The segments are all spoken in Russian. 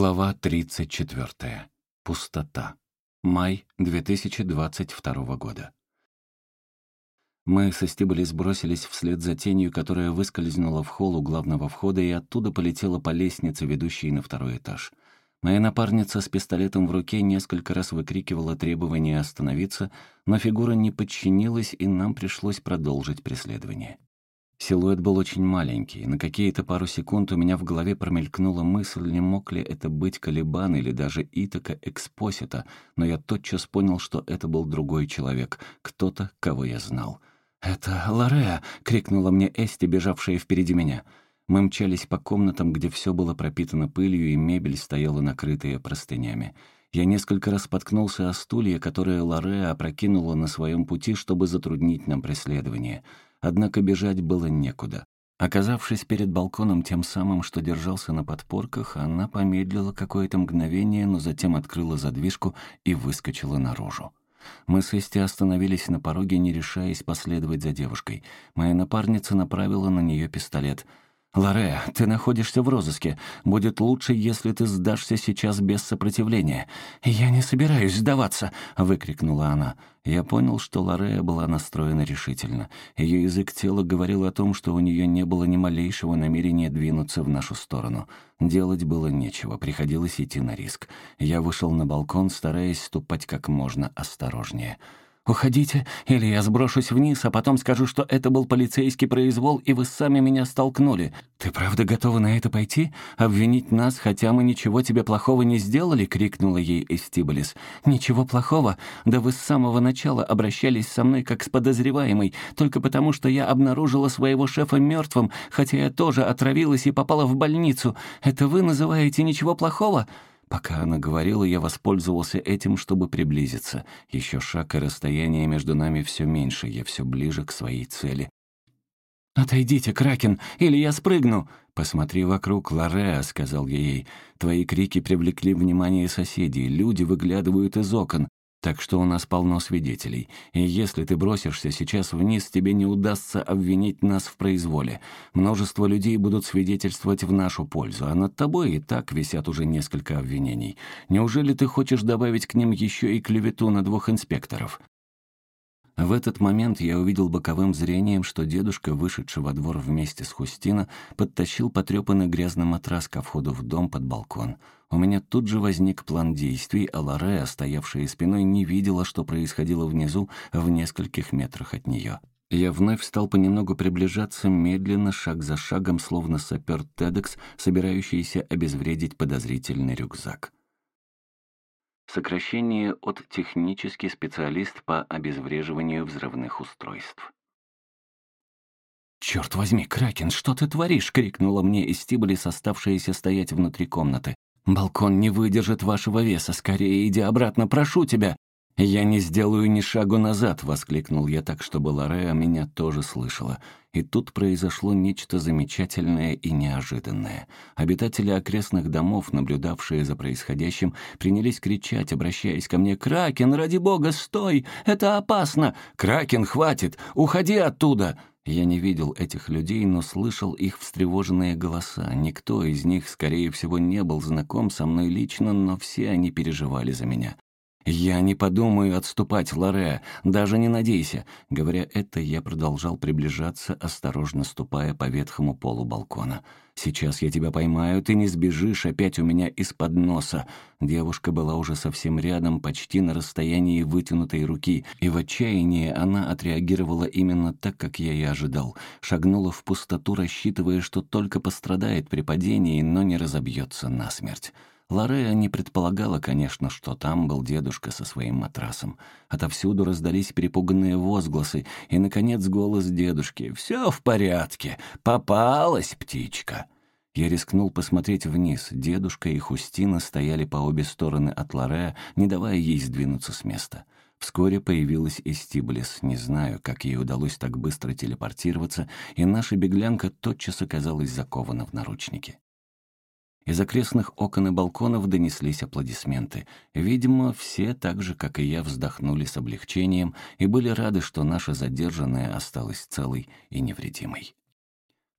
Глава 34. Пустота. Май 2022 года. Мы со Стиблис бросились вслед за тенью, которая выскользнула в холл у главного входа и оттуда полетела по лестнице, ведущей на второй этаж. Моя напарница с пистолетом в руке несколько раз выкрикивала требование остановиться, но фигура не подчинилась, и нам пришлось продолжить преследование. Силуэт был очень маленький. На какие-то пару секунд у меня в голове промелькнула мысль, не мог ли это быть Калибан или даже Итака Экспосита, но я тотчас понял, что это был другой человек, кто-то, кого я знал. «Это Лореа!» — крикнула мне Эсти, бежавшая впереди меня. Мы мчались по комнатам, где все было пропитано пылью, и мебель стояла накрытая простынями. Я несколько раз споткнулся о стулья, которые Лореа опрокинула на своем пути, чтобы затруднить нам преследование. Однако бежать было некуда. Оказавшись перед балконом тем самым, что держался на подпорках, она помедлила какое-то мгновение, но затем открыла задвижку и выскочила наружу. Мы с Эсти остановились на пороге, не решаясь последовать за девушкой. Моя напарница направила на нее пистолет. «Лореа, ты находишься в розыске. Будет лучше, если ты сдашься сейчас без сопротивления». «Я не собираюсь сдаваться», — выкрикнула она. Я понял, что Лореа была настроена решительно. Ее язык тела говорил о том, что у нее не было ни малейшего намерения двинуться в нашу сторону. Делать было нечего, приходилось идти на риск. Я вышел на балкон, стараясь ступать как можно осторожнее. «Уходите, или я сброшусь вниз, а потом скажу, что это был полицейский произвол, и вы сами меня столкнули. Ты правда готова на это пойти? Обвинить нас, хотя мы ничего тебе плохого не сделали?» — крикнула ей Эстиблис. «Ничего плохого? Да вы с самого начала обращались со мной как с подозреваемой, только потому, что я обнаружила своего шефа мертвым, хотя я тоже отравилась и попала в больницу. Это вы называете ничего плохого?» Пока она говорила, я воспользовался этим, чтобы приблизиться. Еще шаг, и расстояние между нами все меньше, я все ближе к своей цели. «Отойдите, Кракен, или я спрыгну!» «Посмотри вокруг, Лореа», — сказал я ей. «Твои крики привлекли внимание соседей, люди выглядывают из окон. Так что у нас полно свидетелей. И если ты бросишься сейчас вниз, тебе не удастся обвинить нас в произволе. Множество людей будут свидетельствовать в нашу пользу, а над тобой и так висят уже несколько обвинений. Неужели ты хочешь добавить к ним еще и клевету на 2 инспекторов?» В этот момент я увидел боковым зрением, что дедушка, вышедший во двор вместе с Хустино, подтащил потрепанный грязный матрас ко входу в дом под балкон. У меня тут же возник план действий, а Лореа, стоявшая спиной, не видела, что происходило внизу, в нескольких метрах от нее. Я вновь стал понемногу приближаться, медленно, шаг за шагом, словно сапер Тедекс, собирающийся обезвредить подозрительный рюкзак. Сокращение от «технический специалист по обезвреживанию взрывных устройств». «Черт возьми, Кракен, что ты творишь?» — крикнула мне Эстиблис, оставшаяся стоять внутри комнаты. «Балкон не выдержит вашего веса. Скорее иди обратно, прошу тебя!» «Я не сделаю ни шагу назад!» — воскликнул я так, чтобы Лореа меня тоже слышала. И тут произошло нечто замечательное и неожиданное. Обитатели окрестных домов, наблюдавшие за происходящим, принялись кричать, обращаясь ко мне: «Кракен, ради бога, стой! Это опасно! Кракен, хватит! Уходи оттуда!» Я не видел этих людей, но слышал их встревоженные голоса. Никто из них, скорее всего, не был знаком со мной лично, но все они переживали за меня. «Я не подумаю отступать, Лореа, даже не надейся». Говоря это, я продолжал приближаться, осторожно ступая по ветхому полу балкона. «Сейчас я тебя поймаю, ты не сбежишь опять у меня из-под носа». Девушка была уже совсем рядом, почти на расстоянии вытянутой руки, и в отчаянии она отреагировала именно так, как я и ожидал. Шагнула в пустоту, рассчитывая, что только пострадает при падении, но не разобьется насмерть. Лореа не предполагала, конечно, что там был дедушка со своим матрасом. Отовсюду раздались перепуганные возгласы, и, наконец, голос дедушки: «Все в порядке, попалась птичка». Я рискнул посмотреть вниз. Дедушка и Хустино стояли по обе стороны от Лореа, не давая ей сдвинуться с места. Вскоре появилась Эстиблис. Не знаю, как ей удалось так быстро телепортироваться, и наша беглянка тотчас оказалась закована в наручники. Из окрестных окон и балконов донеслись аплодисменты. Видимо, все, так же, как и я, вздохнули с облегчением и были рады, что наша задержанная осталась целой и невредимой.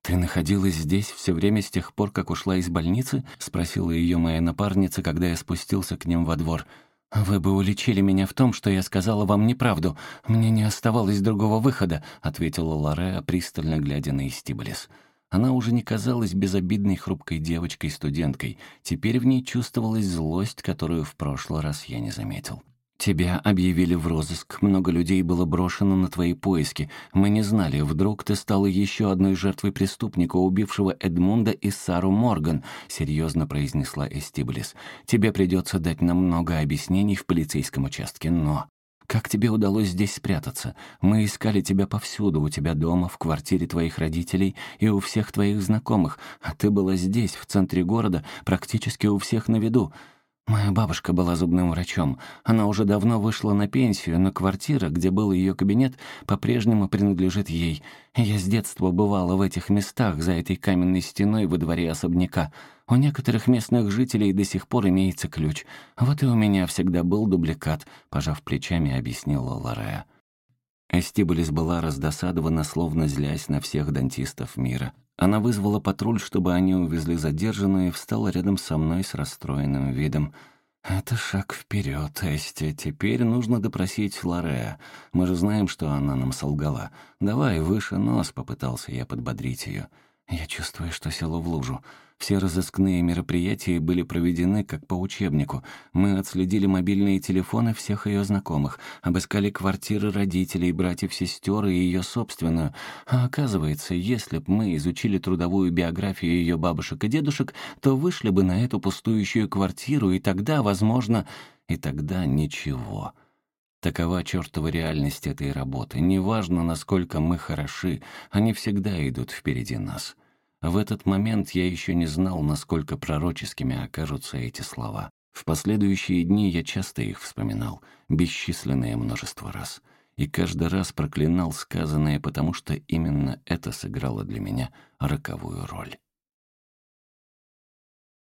«Ты находилась здесь все время с тех пор, как ушла из больницы?» — спросила ее моя напарница, когда я спустился к ним во двор. «Вы бы уличили меня в том, что я сказала вам неправду. Мне не оставалось другого выхода», — ответила Лореа, пристально глядя на Эстибалис. Она уже не казалась безобидной хрупкой девочкой-студенткой. Теперь в ней чувствовалась злость, которую в прошлый раз я не заметил. «Тебя объявили в розыск, много людей было брошено на твои поиски. Мы не знали, вдруг ты стала еще одной жертвой преступника, убившего Эдмунда и Сару Морган», — серьезно произнесла Эстибалис. «Тебе придется дать нам много объяснений в полицейском участке, но...» «Как тебе удалось здесь спрятаться? Мы искали тебя повсюду, у тебя дома, в квартире твоих родителей и у всех твоих знакомых, а ты была здесь, в центре города, практически у всех на виду. Моя бабушка была зубным врачом. Она уже давно вышла на пенсию, но квартира, где был ее кабинет, по-прежнему принадлежит ей. Я с детства бывала в этих местах, за этой каменной стеной во дворе особняка. У некоторых местных жителей до сих пор имеется ключ. Вот и у меня всегда был дубликат», — пожав плечами, объяснила Лореа. Эстибалис была раздосадована, словно злясь на всех дантистов мира. Она вызвала патруль, чтобы они увезли задержанную, и встала рядом со мной с расстроенным видом. «Это шаг вперед, Эсти. Теперь нужно допросить Лореа. Мы же знаем, что она нам солгала. Давай, выше нос», — попытался я подбодрить ее. «Я чувствую, что село в лужу. Все разыскные мероприятия были проведены как по учебнику. Мы отследили мобильные телефоны всех ее знакомых, обыскали квартиры родителей, братьев, сестер и ее собственную. А оказывается, если б мы изучили трудовую биографию ее бабушек и дедушек, то вышли бы на эту пустующую квартиру, и тогда, возможно, и тогда ничего». Такова чертова реальность этой работы. Неважно, насколько мы хороши, они всегда идут впереди нас. В этот момент я еще не знал, насколько пророческими окажутся эти слова. В последующие дни я часто их вспоминал, бесчисленное множество раз. И каждый раз проклинал сказанное, потому что именно это сыграло для меня роковую роль.